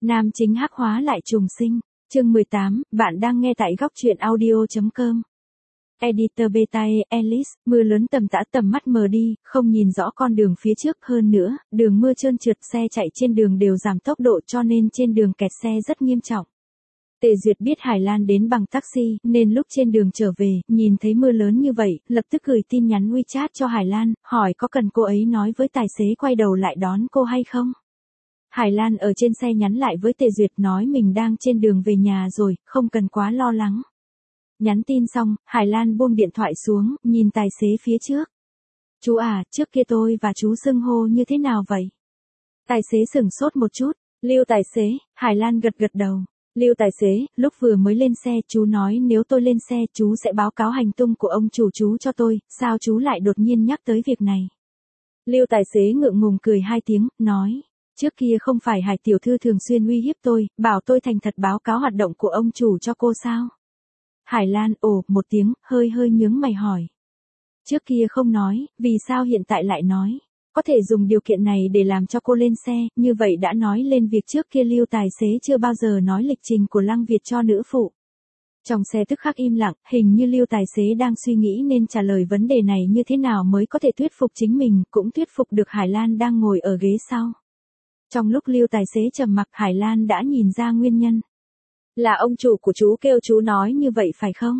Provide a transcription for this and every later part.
Nam chính hắc hóa lại trùng sinh. Chương 18, bạn đang nghe tại góc truyện audio.com. Editor Beta Alice, mưa lớn tầm tã tầm mắt mờ đi, không nhìn rõ con đường phía trước, hơn nữa, đường mưa trơn trượt, xe chạy trên đường đều giảm tốc độ cho nên trên đường kẹt xe rất nghiêm trọng. Tề Duyệt biết Hải Lan đến bằng taxi, nên lúc trên đường trở về, nhìn thấy mưa lớn như vậy, lập tức gửi tin nhắn WeChat cho Hải Lan, hỏi có cần cô ấy nói với tài xế quay đầu lại đón cô hay không. Hải Lan ở trên xe nhắn lại với Tề Duyệt nói mình đang trên đường về nhà rồi, không cần quá lo lắng. Nhắn tin xong, Hải Lan buông điện thoại xuống, nhìn tài xế phía trước. Chú à, trước kia tôi và chú xưng hô như thế nào vậy? Tài xế sửng sốt một chút. Lưu tài xế. Hải Lan gật gật đầu. Lưu tài xế, lúc vừa mới lên xe chú nói nếu tôi lên xe chú sẽ báo cáo hành tung của ông chủ chú cho tôi, sao chú lại đột nhiên nhắc tới việc này? Lưu tài xế ngượng ngùng cười hai tiếng, nói. Trước kia không phải Hải tiểu thư thường xuyên uy hiếp tôi, bảo tôi thành thật báo cáo hoạt động của ông chủ cho cô sao? Hải Lan ồ một tiếng, hơi nhướng mày hỏi. Trước kia không nói, vì sao hiện tại lại nói? Có thể dùng điều kiện này để làm cho cô lên xe, như vậy đã nói lên việc trước kia Lưu tài xế chưa bao giờ nói lịch trình của Lăng Việt cho nữ phụ. Trong xe tức khắc im lặng, hình như Lưu tài xế đang suy nghĩ nên trả lời vấn đề này như thế nào mới có thể thuyết phục chính mình, cũng thuyết phục được Hải Lan đang ngồi ở ghế sau. Trong lúc Lưu tài xế trầm mặc, Hải Lan đã nhìn ra nguyên nhân. Là ông chủ của chú kêu chú nói như vậy phải không?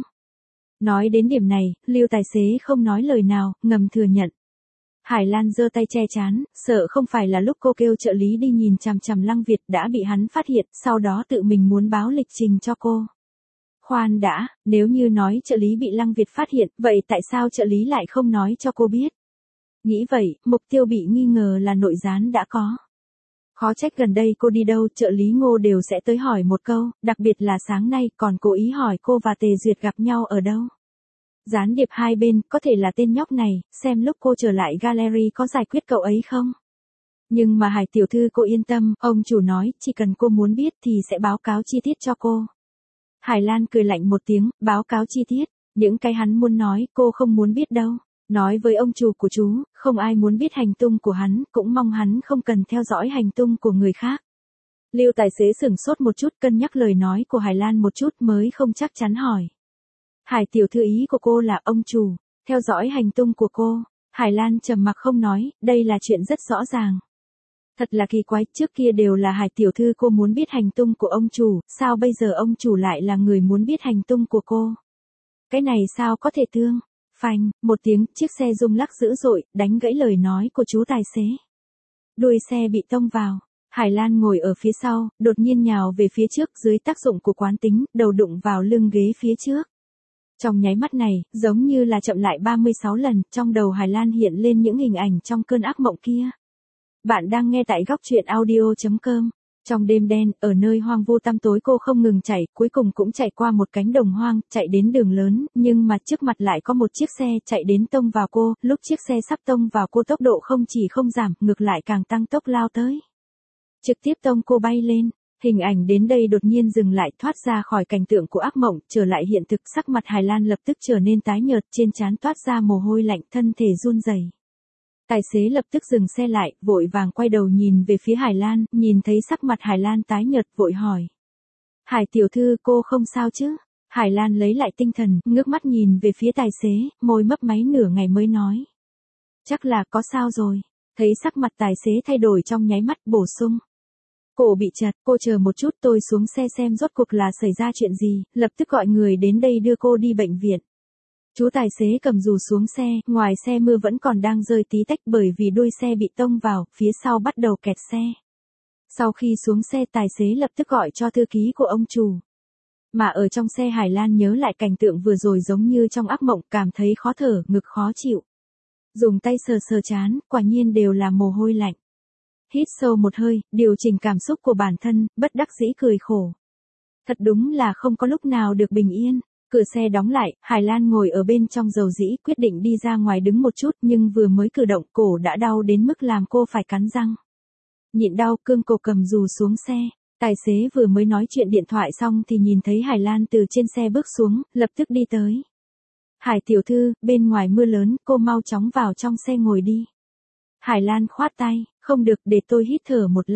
Nói đến điểm này, Lưu tài xế không nói lời nào, ngầm thừa nhận. Hải Lan giơ tay che chán, sợ không phải là lúc cô kêu trợ lý đi nhìn chằm chằm Lăng Việt đã bị hắn phát hiện, sau đó tự mình muốn báo lịch trình cho cô. Khoan đã, nếu như nói trợ lý bị Lăng Việt phát hiện, vậy tại sao trợ lý lại không nói cho cô biết? Nghĩ vậy, mục tiêu bị nghi ngờ là nội gián đã có. Khó trách gần đây cô đi đâu trợ lý Ngô đều sẽ tới hỏi một câu, đặc biệt là sáng nay còn cố ý hỏi cô và Tề Duyệt gặp nhau ở đâu. Gián điệp hai bên, có thể là tên nhóc này, xem lúc cô trở lại gallery có giải quyết cậu ấy không. Nhưng mà Hải tiểu thư cô yên tâm, ông chủ nói, chỉ cần cô muốn biết thì sẽ báo cáo chi tiết cho cô. Hải Lan cười lạnh một tiếng, báo cáo chi tiết, những cái hắn muốn nói cô không muốn biết đâu. Nói với ông chủ của chú, không ai muốn biết hành tung của hắn, cũng mong hắn không cần theo dõi hành tung của người khác. Lưu tài xế sửng sốt một chút, cân nhắc lời nói của Hải Lan một chút mới không chắc chắn hỏi. Hải tiểu thư ý của cô là ông chủ, theo dõi hành tung của cô. Hải Lan trầm mặc không nói, đây là chuyện rất rõ ràng. Thật là kỳ quái, trước kia đều là Hải tiểu thư cô muốn biết hành tung của ông chủ, sao bây giờ ông chủ lại là người muốn biết hành tung của cô? Cái này sao có thể tương? Phanh, một tiếng, chiếc xe rung lắc dữ dội, đánh gãy lời nói của chú tài xế. Đuôi xe bị tông vào. Hải Lan ngồi ở phía sau, đột nhiên nhào về phía trước dưới tác dụng của quán tính, đầu đụng vào lưng ghế phía trước. Trong nháy mắt này, giống như là chậm lại 36 lần, trong đầu Hải Lan hiện lên những hình ảnh trong cơn ác mộng kia. Bạn đang nghe tại góc truyện audio.com. Trong đêm đen, ở nơi hoang vu tăm tối cô không ngừng chạy, cuối cùng cũng chạy qua một cánh đồng hoang, chạy đến đường lớn, nhưng mà trước mặt lại có một chiếc xe chạy đến tông vào cô, lúc chiếc xe sắp tông vào cô tốc độ không chỉ không giảm, ngược lại càng tăng tốc lao tới. Trực tiếp tông cô bay lên, hình ảnh đến đây đột nhiên dừng lại, thoát ra khỏi cảnh tượng của ác mộng, trở lại hiện thực, sắc mặt Hải Lan lập tức trở nên tái nhợt, trên trán toát ra mồ hôi lạnh, thân thể run rẩy. Tài xế lập tức dừng xe lại, vội vàng quay đầu nhìn về phía Hải Lan, nhìn thấy sắc mặt Hải Lan tái nhợt, vội hỏi. Hải tiểu thư cô không sao chứ? Hải Lan lấy lại tinh thần, ngước mắt nhìn về phía tài xế, môi mấp máy nửa ngày mới nói. Chắc là có sao rồi. Thấy sắc mặt tài xế thay đổi trong nháy mắt, bổ sung. Cổ bị chật, cô chờ một chút tôi xuống xe xem rốt cuộc là xảy ra chuyện gì, lập tức gọi người đến đây đưa cô đi bệnh viện. Chú tài xế cầm dù xuống xe, ngoài xe mưa vẫn còn đang rơi tí tách bởi vì đuôi xe bị tông vào, phía sau bắt đầu kẹt xe. Sau khi xuống xe tài xế lập tức gọi cho thư ký của ông chủ. Mà ở trong xe Hải Lan nhớ lại cảnh tượng vừa rồi giống như trong ác mộng, cảm thấy khó thở, ngực khó chịu. Dùng tay sờ trán, quả nhiên đều là mồ hôi lạnh. Hít sâu một hơi, điều chỉnh cảm xúc của bản thân, bất đắc dĩ cười khổ. Thật đúng là không có lúc nào được bình yên. Cửa xe đóng lại, Hải Lan ngồi ở bên trong dầu dĩ, quyết định đi ra ngoài đứng một chút, nhưng vừa mới cử động, cổ đã đau đến mức làm cô phải cắn răng. Nhịn đau, cương cổ cầm dù xuống xe. Tài xế vừa mới nói chuyện điện thoại xong thì nhìn thấy Hải Lan từ trên xe bước xuống, lập tức đi tới. Hải tiểu thư, bên ngoài mưa lớn, cô mau chóng vào trong xe ngồi đi. Hải Lan khoát tay, không được, để tôi hít thở một lát.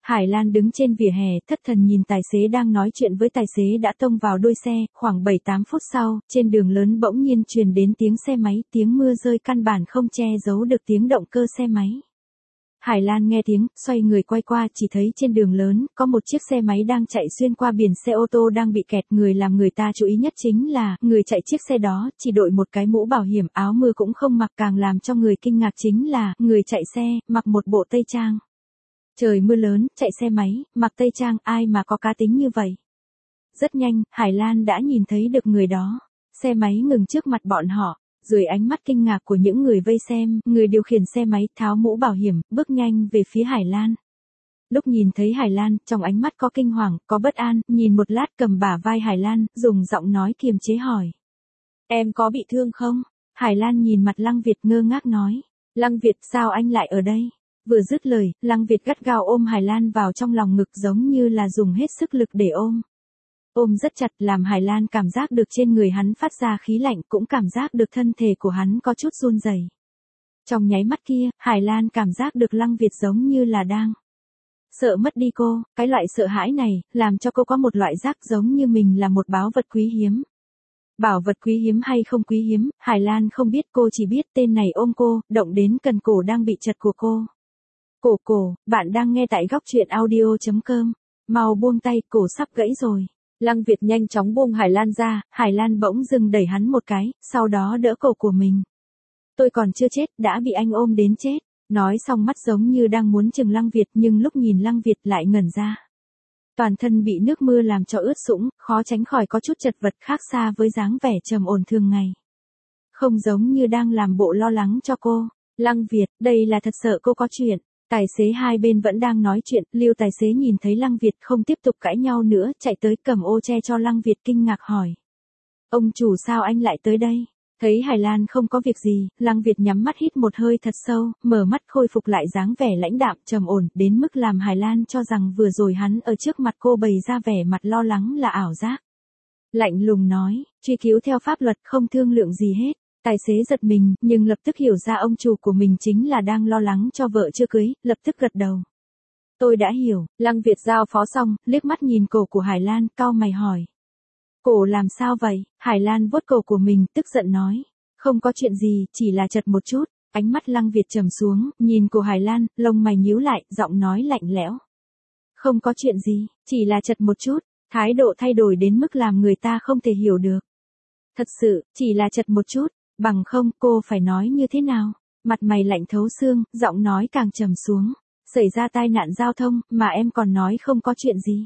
Hải Lan đứng trên vỉa hè, thất thần nhìn tài xế đang nói chuyện với tài xế đã tông vào đuôi xe, khoảng 7-8 phút sau, trên đường lớn bỗng nhiên truyền đến tiếng xe máy, tiếng mưa rơi căn bản không che giấu được tiếng động cơ xe máy. Hải Lan nghe tiếng, xoay người quay qua chỉ thấy trên đường lớn, có một chiếc xe máy đang chạy xuyên qua biển xe ô tô đang bị kẹt. Người làm người ta chú ý nhất chính là, người chạy chiếc xe đó, chỉ đội một cái mũ bảo hiểm, áo mưa cũng không mặc. Càng làm cho người kinh ngạc chính là, người chạy xe, mặc một bộ tây trang. Trời mưa lớn, chạy xe máy, mặc tây trang, ai mà có cá tính như vậy. Rất nhanh, Hải Lan đã nhìn thấy được người đó. Xe máy ngừng trước mặt bọn họ. Dưới ánh mắt kinh ngạc của những người vây xem, người điều khiển xe máy tháo mũ bảo hiểm, bước nhanh về phía Hải Lan. Lúc nhìn thấy Hải Lan, trong ánh mắt có kinh hoàng, có bất an, nhìn một lát cầm bả vai Hải Lan, dùng giọng nói kiềm chế hỏi. Em có bị thương không? Hải Lan nhìn mặt Lăng Việt ngơ ngác nói. Lăng Việt, sao anh lại ở đây? Vừa dứt lời, Lăng Việt gắt gao ôm Hải Lan vào trong lòng ngực giống như là dùng hết sức lực để ôm. Ôm rất chặt làm Hải Lan cảm giác được trên người hắn phát ra khí lạnh, cũng cảm giác được thân thể của hắn có chút run rẩy. Trong nháy mắt kia, Hải Lan cảm giác được Lăng Việt giống như là đang sợ mất đi cô. Cái loại sợ hãi này, làm cho cô có một loại giác giống như mình là một báu vật quý hiếm. Bảo vật quý hiếm hay không quý hiếm, Hải Lan không biết, cô chỉ biết tên này ôm cô, động đến cần cổ đang bị chật của cô. Cổ, bạn đang nghe tại góc truyện audio.com. Mau buông tay, cổ sắp gãy rồi. Lăng Việt nhanh chóng buông Hải Lan ra, Hải Lan bỗng dưng đẩy hắn một cái, sau đó đỡ cổ của mình. Tôi còn chưa chết, đã bị anh ôm đến chết. Nói xong mắt giống như đang muốn chừng Lăng Việt, nhưng lúc nhìn Lăng Việt lại ngẩn ra. Toàn thân bị nước mưa làm cho ướt sũng, khó tránh khỏi có chút chật vật, khác xa với dáng vẻ trầm ổn thường ngày. Không giống như đang làm bộ lo lắng cho cô. Lăng Việt, đây là thật sợ cô có chuyện. Tài xế hai bên vẫn đang nói chuyện, Lưu tài xế nhìn thấy Lăng Việt không tiếp tục cãi nhau nữa, chạy tới cầm ô che cho Lăng Việt, kinh ngạc hỏi. Ông chủ, sao anh lại tới đây? Thấy Hải Lan không có việc gì, Lăng Việt nhắm mắt hít một hơi thật sâu, mở mắt khôi phục lại dáng vẻ lãnh đạm trầm ổn, đến mức làm Hải Lan cho rằng vừa rồi hắn ở trước mặt cô bày ra vẻ mặt lo lắng là ảo giác. Lạnh lùng nói, truy cứu theo pháp luật, không thương lượng gì hết. Tài xế giật mình, nhưng lập tức hiểu ra ông chủ của mình chính là đang lo lắng cho vợ chưa cưới, lập tức gật đầu. Tôi đã hiểu. Lăng Việt giao phó xong, liếc mắt nhìn cổ của Hải Lan, cau mày hỏi. Cổ làm sao vậy? Hải Lan vuốt cổ của mình, tức giận nói. Không có chuyện gì, chỉ là chật một chút. Ánh mắt Lăng Việt trầm xuống, nhìn cổ Hải Lan, lông mày nhíu lại, giọng nói lạnh lẽo. Không có chuyện gì, chỉ là chật một chút. Thái độ thay đổi đến mức làm người ta không thể hiểu được. Thật sự, chỉ là chật một chút. Bằng không, cô phải nói như thế nào? Mặt mày lạnh thấu xương, giọng nói càng trầm xuống. Xảy ra tai nạn giao thông, mà em còn nói không có chuyện gì.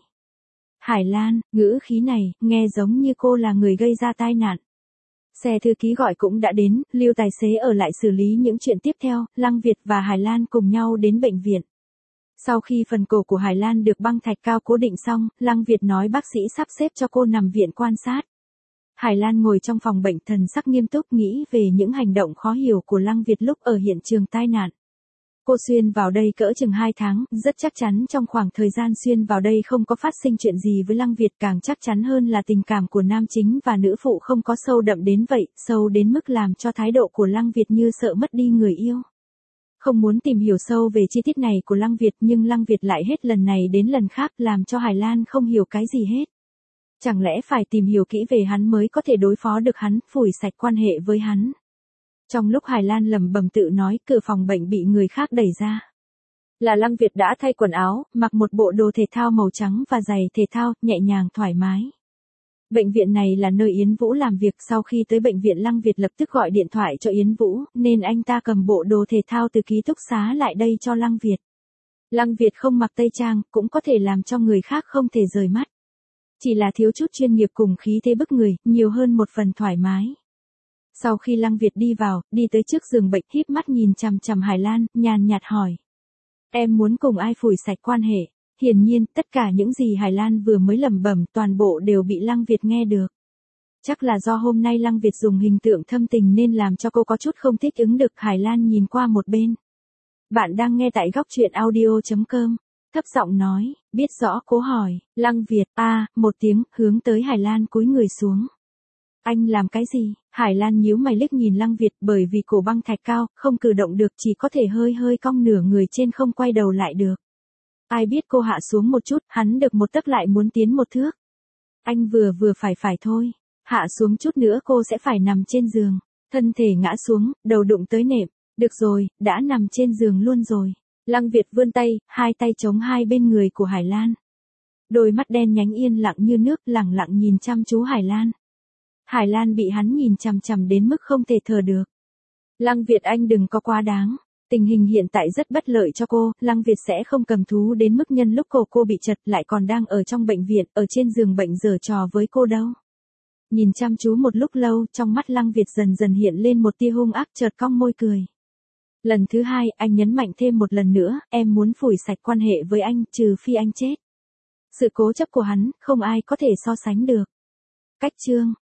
Hải Lan, ngữ khí này, nghe giống như cô là người gây ra tai nạn. Xe thư ký gọi cũng đã đến, Lưu tài xế ở lại xử lý những chuyện tiếp theo, Lăng Việt và Hải Lan cùng nhau đến bệnh viện. Sau khi phần cổ của Hải Lan được băng thạch cao cố định xong, Lăng Việt nói bác sĩ sắp xếp cho cô nằm viện quan sát. Hải Lan ngồi trong phòng bệnh, thần sắc nghiêm túc, nghĩ về những hành động khó hiểu của Lăng Việt lúc ở hiện trường tai nạn. Cô xuyên vào đây cỡ chừng 2 tháng, rất chắc chắn trong khoảng thời gian xuyên vào đây không có phát sinh chuyện gì với Lăng Việt, càng chắc chắn hơn là tình cảm của nam chính và nữ phụ không có sâu đậm đến vậy, sâu đến mức làm cho thái độ của Lăng Việt như sợ mất đi người yêu. Không muốn tìm hiểu sâu về chi tiết này của Lăng Việt, nhưng Lăng Việt lại hết lần này đến lần khác làm cho Hải Lan không hiểu cái gì hết. Chẳng lẽ phải tìm hiểu kỹ về hắn mới có thể đối phó được hắn, phủi sạch quan hệ với hắn. Trong lúc Hải Lan lẩm bẩm tự nói, cửa phòng bệnh bị người khác đẩy ra. Là Lăng Việt đã thay quần áo, mặc một bộ đồ thể thao màu trắng và giày thể thao, nhẹ nhàng thoải mái. Bệnh viện này là nơi Yến Vũ làm việc, sau khi tới bệnh viện Lăng Việt lập tức gọi điện thoại cho Yến Vũ, nên anh ta cầm bộ đồ thể thao từ ký túc xá lại đây cho Lăng Việt. Lăng Việt không mặc tây trang, cũng có thể làm cho người khác không thể rời mắt. Chỉ là thiếu chút chuyên nghiệp cùng khí thế bức người, nhiều hơn một phần thoải mái. Sau khi Lăng Việt đi vào, đi tới trước giường bệnh, híp mắt nhìn chằm chằm Hải Lan, nhàn nhạt hỏi. Em muốn cùng ai phủi sạch quan hệ? Hiển nhiên, tất cả những gì Hải Lan vừa mới lẩm bẩm, toàn bộ đều bị Lăng Việt nghe được. Chắc là do hôm nay Lăng Việt dùng hình tượng thâm tình nên làm cho cô có chút không thích ứng được. Hải Lan nhìn qua một bên. Bạn đang nghe tại góc truyện audio.com. Thấp giọng nói, biết rõ cố hỏi, Lăng Việt, một tiếng, hướng tới Hải Lan cúi người xuống. Anh làm cái gì? Hải Lan nhíu mày liếc nhìn Lăng Việt, bởi vì cổ băng thạch cao, không cử động được, chỉ có thể hơi hơi cong nửa người trên, không quay đầu lại được. Ai biết cô hạ xuống một chút, hắn được một tấc lại muốn tiến một thước. Anh vừa vừa phải thôi. Hạ xuống chút nữa cô sẽ phải nằm trên giường. Thân thể ngã xuống, đầu đụng tới nệm. Được rồi, đã nằm trên giường luôn rồi. Lăng Việt vươn tay, hai tay chống hai bên người của Hải Lan. Đôi mắt đen nhánh yên lặng như nước, lẳng lặng nhìn chăm chú Hải Lan. Hải Lan bị hắn nhìn chằm chằm đến mức không thể thở được. Lăng Việt anh đừng có quá đáng. Tình hình hiện tại rất bất lợi cho cô, Lăng Việt sẽ không cầm thú đến mức nhân lúc cô bị chật lại còn đang ở trong bệnh viện, ở trên giường bệnh giở trò với cô đâu. Nhìn chăm chú một lúc lâu, trong mắt Lăng Việt dần dần hiện lên một tia hung ác, chợt cong môi cười. Lần thứ hai, anh nhấn mạnh thêm một lần nữa, em muốn phủi sạch quan hệ với anh, trừ phi anh chết. Sự cố chấp của hắn, không ai có thể so sánh được. Cách chương